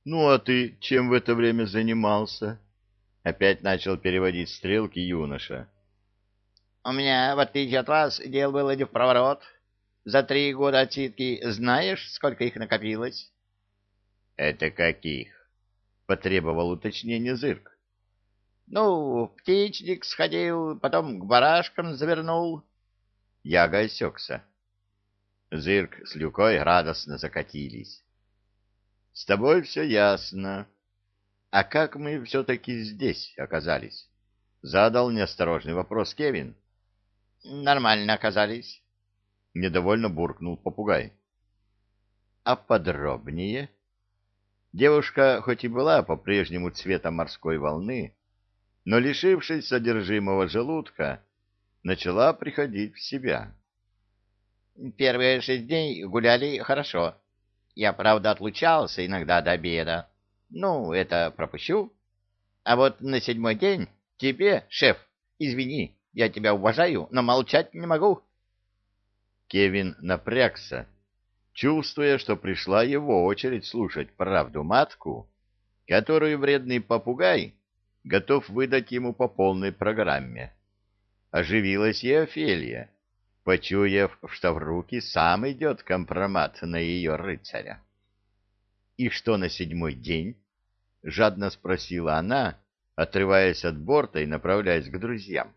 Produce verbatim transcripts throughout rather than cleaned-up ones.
Ну, а ты чем в это время занимался? Опять начал переводить стрелки юноша. У меня, в отличие от вас, дел было не в проворот. За три года отсидки знаешь, сколько их накопилось? Это каких? Потребовал уточнения Зырк. Ну, в птичник сходил, потом к барашкам завернул. Яга осекся. Зырк с Люкой радостно закатились. — С тобой все ясно. А как мы все-таки здесь оказались? Задал неосторожный вопрос Кевин. — Нормально оказались. Недовольно буркнул попугай. — А подробнее? Девушка хоть и была по-прежнему цвета морской волны, но, лишившись содержимого желудка, начала приходить в себя. Первые шесть дней гуляли хорошо. Я, правда, отлучался иногда до обеда. Ну, это пропущу. А вот на седьмой день тебе, шеф, извини, я тебя уважаю, но молчать не могу. Кевин напрягся, чувствуя, что пришла его очередь слушать правду матку, которую вредный попугай готов выдать ему по полной программе. Оживилась и Офелия, почуяв, что в руки сам идет компромат на ее рыцаря. — И что на седьмой день? — жадно спросила она, отрываясь от борта и направляясь к друзьям.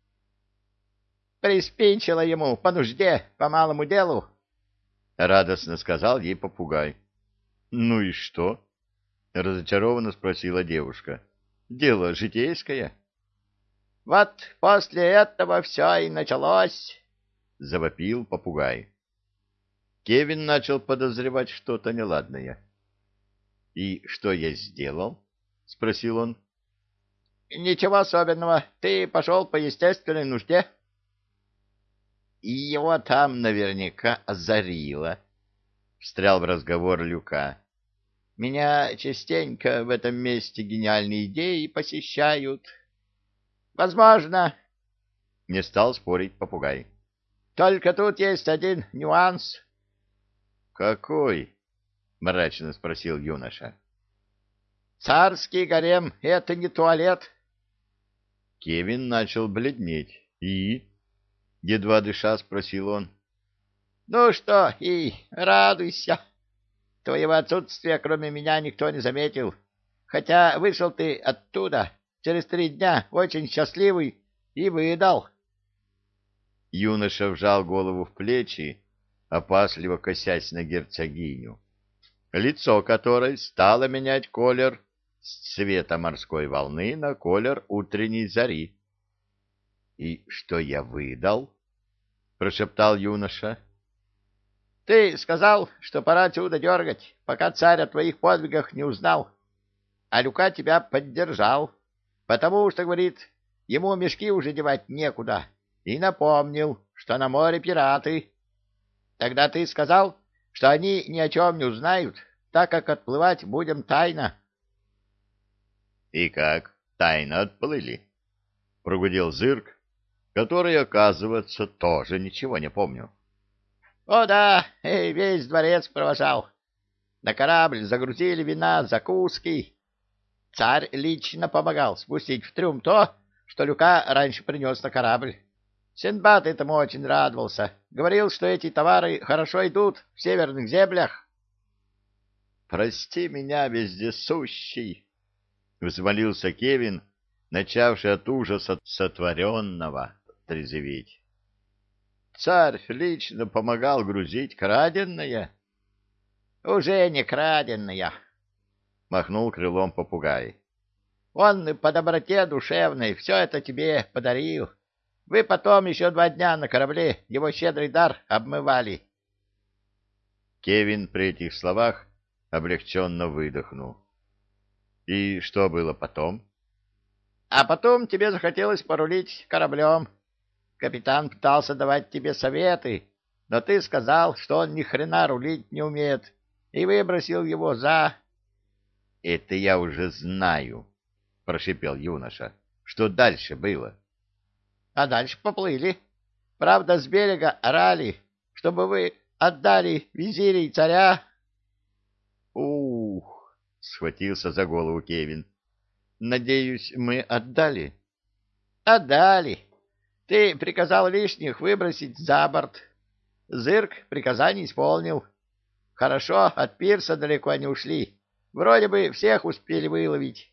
— Приспичило ему по нужде, по малому делу, — радостно сказал ей попугай. — Ну и что? — разочарованно спросила девушка. — Дело житейское. — Вот после этого все и началось, — завопил попугай. Кевин начал подозревать что-то неладное. — И что я сделал? — спросил он. — Ничего особенного, ты пошел по естественной нужде. — И его там наверняка озарило, — встрял в разговор Люка. — Меня частенько в этом месте гениальные идеи посещают. — Возможно, — не стал спорить попугай. — только тут есть один нюанс. — Какой? — мрачно спросил юноша. — Царский гарем — это не туалет. Кевин начал бледнеть. И? Едва дыша, спросил он. — Ну что, и радуйся. Твоего отсутствия, кроме меня, никто не заметил. Хотя вышел ты оттуда через три дня, очень счастливый, и выдал. Юноша вжал голову в плечи, опасливо косясь на герцогиню, лицо которой стало менять колер с цвета морской волны на колер утренней зари. — И что я выдал? — прошептал юноша. — Ты сказал, что пора отсюда дергать, пока царь о твоих подвигах не узнал. А Люка тебя поддержал, потому что, говорит, ему мешки уже девать некуда, и напомнил, что на море пираты. Тогда ты сказал, что они ни о чем не узнают, так как отплывать будем тайно. — И как, тайно отплыли? — прогудел Зырк, который, оказывается, тоже ничего не помнил. — О да, эй, весь дворец провожал. На корабль загрузили вина, закуски. Царь лично помогал спустить в трюм то, что Люка раньше принес на корабль. Синдбад этому очень радовался. Говорил, что эти товары хорошо идут в северных землях. — Прости меня, вездесущий! — взмолился Кевин, начавший от ужаса сотворенного трезветь. — Царь лично помогал грузить краденое? — Уже не краденое, — махнул крылом попугай. — Он по доброте душевной все это тебе подарил. Вы потом еще два дня на корабле его щедрый дар обмывали. Кевин при этих словах облегченно выдохнул. — И что было потом? — А потом тебе захотелось порулить кораблем. Капитан пытался давать тебе советы, но ты сказал, что он ни хрена рулить не умеет, и выбросил его за... — Это я уже знаю, — прошипел юноша. — Что дальше было? — А дальше поплыли. Правда, с берега орали, чтобы вы отдали визирей царя. — Ух! — — схватился за голову Кевин. — Надеюсь, мы отдали? — Отдали. Ты приказал лишних выбросить за борт. Зырк приказание исполнил. Хорошо, от пирса далеко не ушли. Вроде бы всех успели выловить.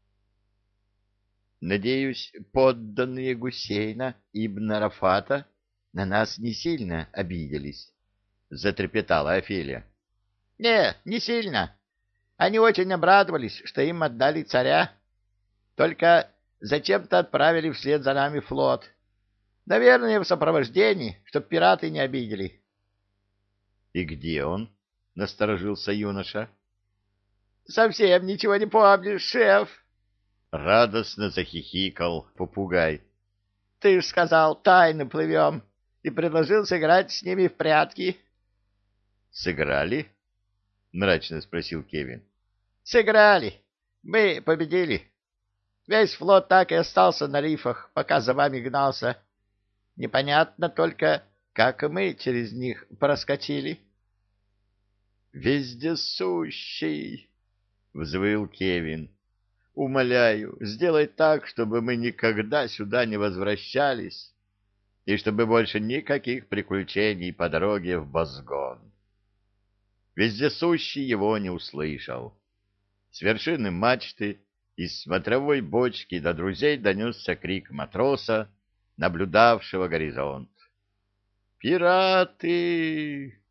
— Надеюсь, подданные Гусейна ибн Арафата на нас не сильно обиделись, — затрепетала Офелия. — Не, не сильно. Они очень обрадовались, что им отдали царя. Только зачем-то отправили вслед за нами флот. Наверное, в сопровождении, чтоб пираты не обидели. — И где он? — насторожился юноша. — Совсем ничего не помнишь, шеф. — радостно захихикал попугай. — Ты ж сказал, тайно плывем, и предложил сыграть с ними в прятки. — Сыграли? — мрачно спросил Кевин. — Сыграли. Мы победили. Весь флот так и остался на рифах, пока за вами гнался. Непонятно только, как мы через них проскочили. — Вездесущий! — взвыл Кевин. — Умоляю, сделай так, чтобы мы никогда сюда не возвращались, и чтобы больше никаких приключений по дороге в Бозгон. Вездесущий его не услышал. С вершины мачты из смотровой бочки до друзей донесся крик матроса, наблюдавшего горизонт. «Пираты!»